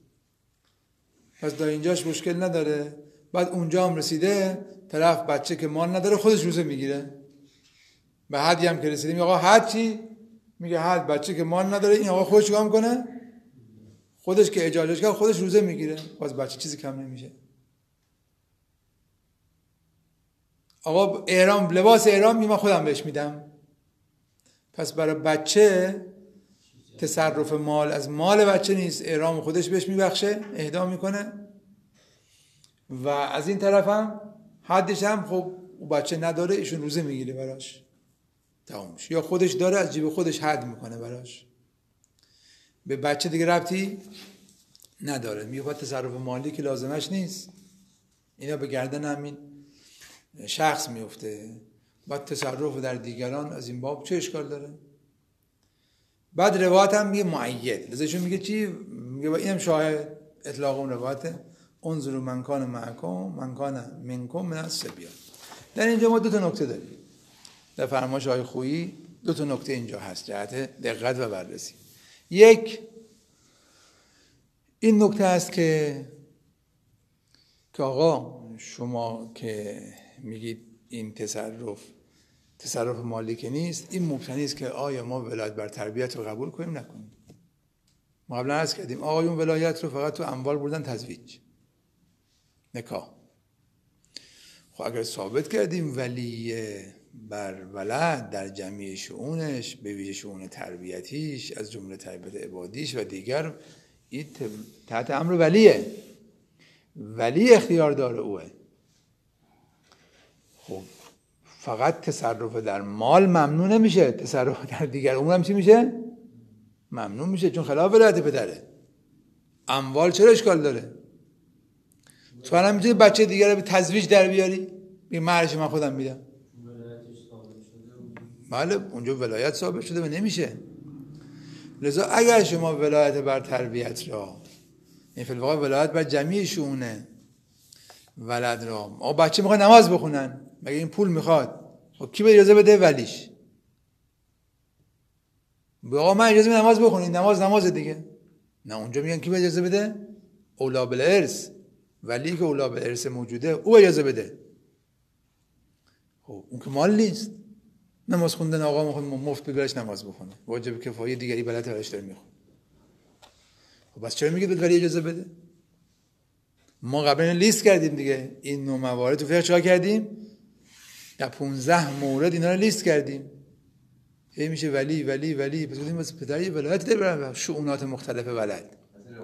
پس در اینجاش مشکل نداره. بعد اونجا هم رسیده طرف بچه که مال نداره خودش روزه میگیره، به حدی هم که رسیده میگه آقا حد چی؟ میگه حد بچه که مال نداره این آقا خودش چیکار میکنه؟ خودش که اجازهش کرد خودش روزه میگیره، باز بچه چیزی کم نمیشه. آقا احرام لباس احرام می من خودم بهش میدم، پس برای بچه تصرف مال از مال بچه نیست، احرام خودش بهش میبخشه، اهدا میکنه. و از این طرف هم حدش هم خب بچه نداره ایشون روزه میگیره براش، تمامش. یا خودش داره از جیب خودش حد میکنه براش، به بچه دیگه ربطی نداره. میگه باید تصرف مالی که لازمش نیست اینا به گردن همین شخص میفته، بعد تصرف در دیگران از این باب چه اشکال داره؟ بعد روایت هم میگه معید، لذاشون میگه چی؟ میگه با اینم شاهد اطلاق اون روایته انظروا من کان معکم من کان منکم من الصبیان. در اینجا ما دو تا نکته داریم در فرمایش های خویی، دو تا نکته اینجا هست جهت دقت و بررسی. یک این نکته است که که آقا شما که میگید این تصرف تصرف مالی که نیست، این مبتنی است که آیا ما ولایت بر تربیت رو قبول کنیم نکنیم. ما قبلا عرض کردیم آقایون ولایت رو فقط تو اموال بردن تزویج نکاح. خب اگر ثابت کردیم ولی بر ولد در جمعی شؤونش به ویژه شؤون تربیتیش از جمله تربیت عبادیش و دیگر این تحت امر ولیه، ولی اختیار داره اوه. خب فقط تصرف در مال ممنوع نمیشه، تصرف در دیگر امور هم چی میشه؟ ممنوع میشه، چون خلاف ولایت پدره. اموال چرا اشکال داره؟ تو الان میتونی بچه دیگر رو به تزویج در بیاری؟ بگی مهرش من خودم میدم. بله اونجا ولایت ثابت شده و نمیشه. لذا اگر شما ولایت بر تربیت را، این فی الواقع ولایت بر جمعی شونه ولد را، آقا بچه میخواد نماز بخونن، مگه این پول میخواد؟ خب کی به اجازه بده؟ ولیش. به آقا من اجازه نماز بخونید، نماز نماز دیگه. نه اونجا میگن کی به اجازه بده؟ اولا بالارث، ولی که اولا بالارث موجوده او اجازه بده. خب اون که مال نیست. نماز خوندن آقا میخواد مفت ببرش نماز بخونه، واجب کفایه دیگری بلد براش داره میخونه. خب بس چرا میگید به ولی اجازه بده؟ ما قبلا لیست کردیم دیگه این نوع موارد تو فقه چیکار کردیم؟ در پانزده مورد اینا رو لیست کردیم. هی میشه ولی ولی ولی پس گفتیم واسه پدر یه ولایت داره برای شؤونات مختلف ولد.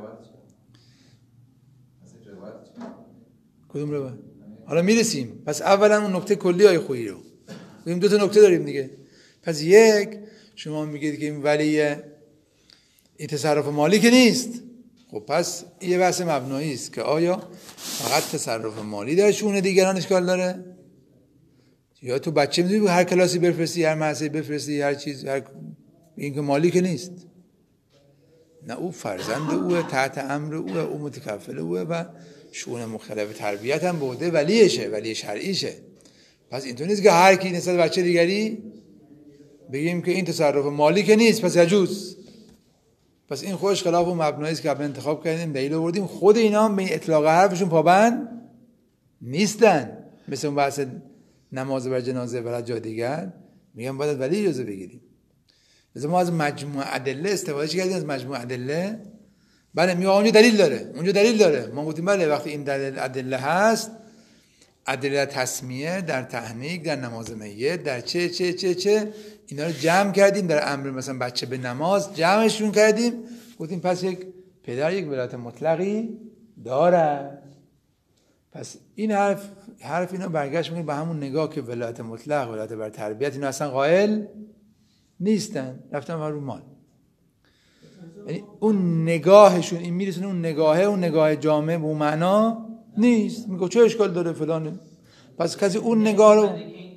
کدوم روایت؟ حالا میرسیم. پس اولا اون نکته کلی های خویی رو ببین، دو تا نکته داریم دیگه. پس یک، شما میگید که این ولی این تصرف مالی که نیست. خب پس یه بحث مبنایی است که آیا فقط تصرف مالی در شؤون دیگران اشکال داره؟ یا تو بچه میدونی هر کلاسی بفرستی، هر مدرسه بفرستی، هر چیز، هر این که مالی که نیست. نه او فرزند اوه، تحت امر اوه، او متکفل اوه و شؤون مختلف تربیت هم بوده ولیشه، ولی شرعیشه. پس اینطور نیست که هر کی نسبت بچه دیگری بگیم که این تصرف مالی که نیست پس یجوز. پس این خودش خلاف اون مبنایی است که قبلا انتخاب کردیم، دلیل آوردیم. خود اینا هم به این اطلاق حرفشون پابند نیستن. مثل اون بحث نماز بر جنازه برای جا دیگر میگم باید ولی اجازه بگیریم. لذا ما از مجموع ادله استفاده کردیم، از مجموع ادله. بله میگه اونجا دلیل داره، اونجا دلیل داره. ما گفتیم بله وقتی این دلیل ادله هست، ادله تسمیه در تحنیک، در نماز میت، در چه چه چه چه اینا رو جمع کردیم. در امر مثلا بچه به نماز جمعشون کردیم، گفتیم پس یک پدر یک ولایت مطلقی داره. پس این حرف حرف اینا برگشت میگه به همون نگاه که ولایت مطلق، ولایت بر تربیت اینا اصلا قائل نیستن، رفتن رو مال. یعنی اون نگاهشون این میرسونه اون نگاهه، اون نگاه جامعه به اون معنا نیست. میگه چه اشکال داره فلان. پس کسی اون نگاه رو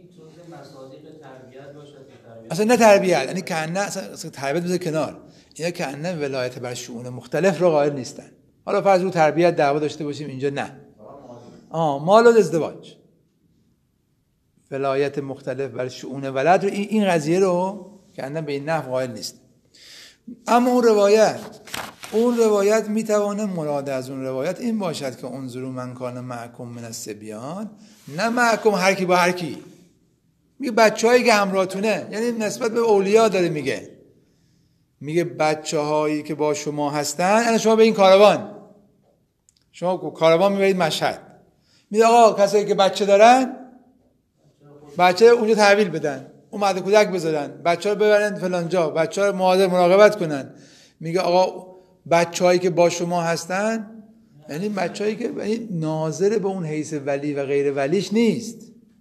اصلا نه تربیت، یعنی که نه اصلا تربیت بذار کنار، اینا که نه ولایت بر شؤون مختلف رو قائل نیستن. حالا فرض رو تربیت دعوا داشته باشیم، اینجا نه. آه مال و ازدواج، ولایت مختلف بر شؤون ولد رو این این قضیه رو که اندن به این نحو قائل نیست. اما اون روایت اون روایت میتوانه مراد از اون روایت این باشد که انظروا من کان معکم من الصبیان، نه معکم هر کی با هر کی. میگه بچه‌هایی که همراهتونه، یعنی نسبت به اولیا داره میگه. میگه بچه‌هایی که با شما هستن، یعنی شما به این کاروان، شما کاروان میبرید مشهد، میگه آقا کسایی که بچه دارن بچه اونجا تحویل بدن، اون مهد کودک بذارن، بچه رو ببرن فلان جا، بچه رو مهاجر مراقبت کنن. میگه آقا بچه‌هایی که با شما هستن، یعنی بچه‌هایی که یعنی ناظر به اون حیث ولی و غیر ولیش نیست.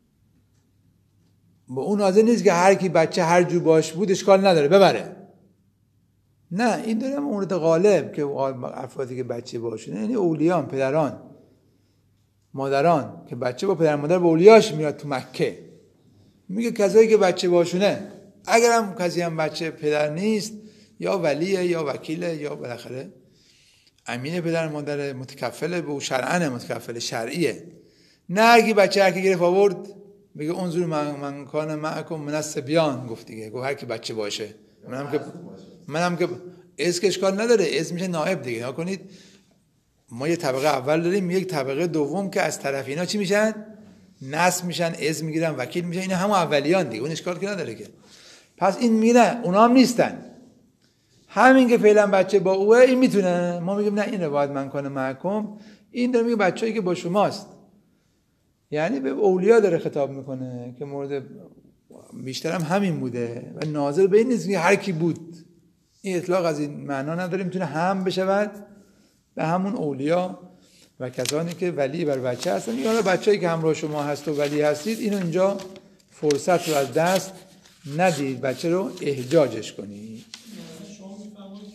با اون ناظر نیست که هر کی بچه هر جو باش بود اشکال نداره ببره. نه این داره مورد غالب که افرادی که بچه باشونه، یعنی اولیان، پدران، مادران که بچه با پدر مادر با اولیاش میاد تو مکه. میگه کسایی که بچه باشونه، اگر هم کسی هم بچه پدر نیست، یا ولیه یا وکیله یا بالاخره امین پدر مادر متکفله به شرعن، متکفل شرعیه. نه هرکی بچه هرکی گرفت آورد میگه انظروا من من کان معکم من الصبیان. گفت دیگه گفت هر کی بچه باشه. منم که منم که از که اشکال نداره، از میشه نائب دیگه. ها کنید ما یه طبقه اول داریم، یک طبقه دوم که از طرف اینا چی میشن؟ نصب میشن، از میگیرن، وکیل میشن. اینا همون اولیان دیگه، اون اشکال که نداره که. پس این میره اونا هم نیستن. همین که فعلا بچه با اوه این میتونه. ما میگیم نه این روایت من کنه محکم، این داره میگه بچه‌ای که با شماست، یعنی به اولیا داره خطاب میکنه که مورد بیشتر هم همین بوده و ناظر به این نیست که هر کی بود. این اطلاق از این معنا نداره، میتونه هم بشود به همون اولیا و کسانی که ولی بر بچه هستن. یا بچه‌ای که همراه شما هست و ولی هستید، اینو اینجا فرصت رو از دست ندید، بچه رو احجاجش کنید. شما میفرمایید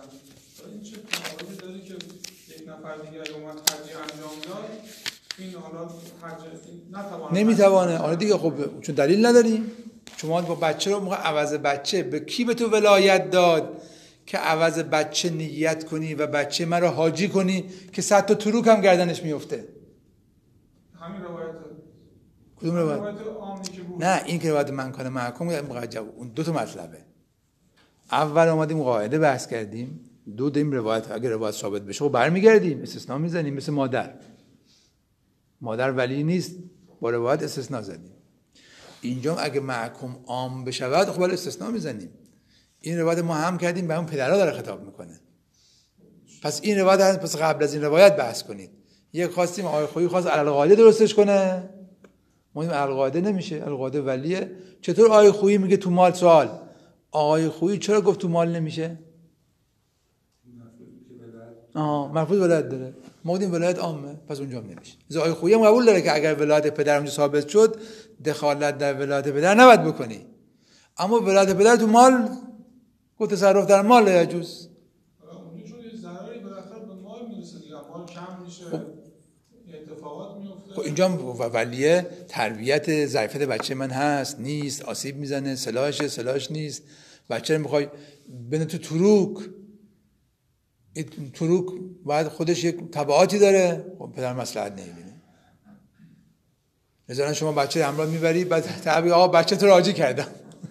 این چه تفاوتی داره که یک نفر دیگه اومد حجی انجام داد این حالا حج نتوانه نمیتوانه. آره دیگه خب چون دلیل نداریم. شما با بچه رو موقع عوض بچه به کی به تو ولایت داد که عوض بچه نیت کنی و بچه من رو حاجی کنی که صد تا تروک هم گردنش میفته؟ همین روایت. کدوم روایت؟ روایت عامی که بود. نه این که روایت من کان محکوم مقجب اون دو تا مطلبه. اول اومدیم قاعده بحث کردیم، دو دیم روایت اگه روایت ثابت بشه خب برمیگردیم استثناء میزنیم. مثل مادر مادر ولی نیست با روایت استثناء زدیم. اینجا اگه محکوم عام بشود خب استثناء میزنیم. این روایت ما هم کردیم به اون پدرها داره خطاب میکنه. پس این روایت هست، پس قبل از این روایت بحث کنید. یک خواستیم آقای خویی خواست علی القاعده درستش کنه، ما این علی القاعده نمیشه، القاعده ولیه. چطور آقای خویی میگه تو مال؟ سوال آقای خویی چرا گفت تو مال نمیشه؟ آها مرفوض ولایت داره. ما گفتیم ولایت عامه پس اونجا هم نمیشه. آقای خویی هم قبول داره که اگر ولایت پدر اونجا ثابت شد دخالت در ولایت پدر نباید بکنی، اما ولایت پدر تو مال گفت تصرف در مال لا یجوز. اونجا چون یه ضرری بالاخره به مال میرسه دیگه، مال کم میشه اتفاقات میفته. خب اینجا ولیه تربیت ظرفیت بچه من هست نیست، آسیب میزنه، سلاحشه سلاحش نیست، بچه رو میخوای بنه تو تروک، این تروک باید خودش یک تبعاتی داره. خب پدر مصلحت نمیبینه. مثلا شما بچه همراه میبری بعد تعبیر آقا بچه تو راضی کردم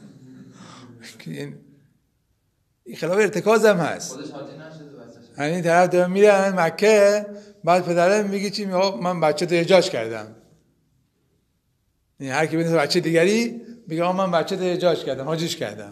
این خلاف ارتکاز هم هست. خودش حاجی نشده بچه‌ش. همین طرف دارن میرن مکه بعد پدره میگه چی؟ میگه من بچه تو احجاج کردم. یعنی هر کی ببینه بچه دیگری میگه من بچه تو احجاج کردم، حاجیش کردم.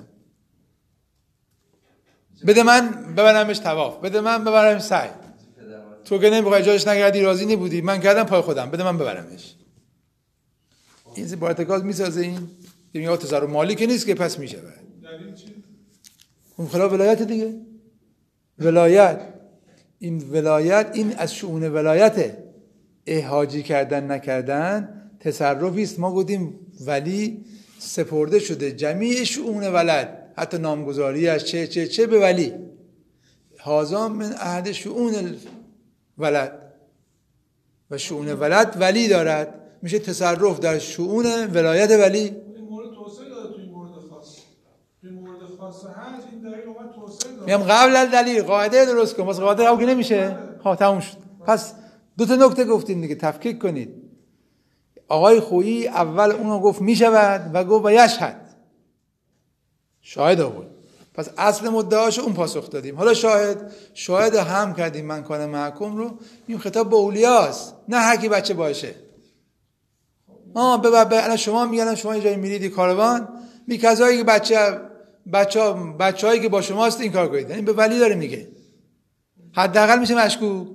بده من ببرمش طواف، بده من ببرمش سعی. تو که نمیخوای احجاجش نکردی راضی نبودی، من کردم پای خودم، بده من ببرمش. این با ارتکاز میسازه. این میگه تصرف مالی که نیست که پس میشه. دلیل چی؟ اون خلاف ولایت دیگه. ولایت این ولایت این از شؤون ولایته. احاجی کردن نکردن تصرفی است. ما گفتیم ولی سپرده شده جمیع شؤون ولد، حتی نامگذاریش چه چه چه به ولی. هذا من احد شؤون ولد و شؤون ولد ولی دارد، میشه تصرف در شؤون ولایت ولی. این مورد توسعه داره تو این مورد خاص. تو این مورد خاص هست این دلیل اومد توسعه داره. میگم قبل از دلیل قاعده درست کن. واسه قاعده هم که نمیشه. ها تموم شد. پس دو تا نکته گفتیم دیگه، تفکیک کنید. آقای خویی اول اونو گفت میشود و گفت و یشهد، شاهد آورد. پس اصل مدعاش اون پاسخ دادیم. حالا شاهد شاهد هم کردیم من کان محکوم رو. این خطاب به اولیاست، نه هر کی بچه باشه. آه به به شما میگن شما یه جایی میرید کاروان می کسایی که بچه بچه بچه‌هایی که با شماست این کار کنید. این به ولی داره میگه. حداقل میشه مشکوک.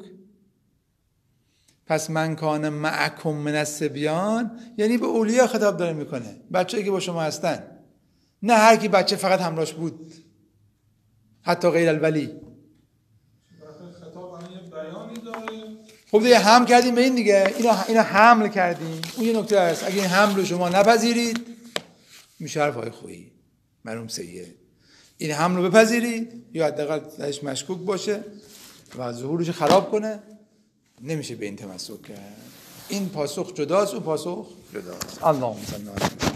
پس من کان معکم من الصبیان یعنی به اولیا خطاب داره میکنه، بچه‌ای که با شما هستن، نه هر کی بچه فقط همراهش بود، حتی غیر الولی. خطاب الان یه بیانی داره. خب دیگه هم کردیم به این دیگه، اینا اینا حمل کردیم. اون یه نکته هست، اگه این حمل رو شما نپذیرید میشه حرفای خویی مرحوم سید. این حمل رو بپذیرید یا حداقل درش مشکوک باشه و ظهورش خراب کنه، نمیشه به این تمسک کرد. این پاسخ جداست، اون پاسخ جداست. اللهم صل علی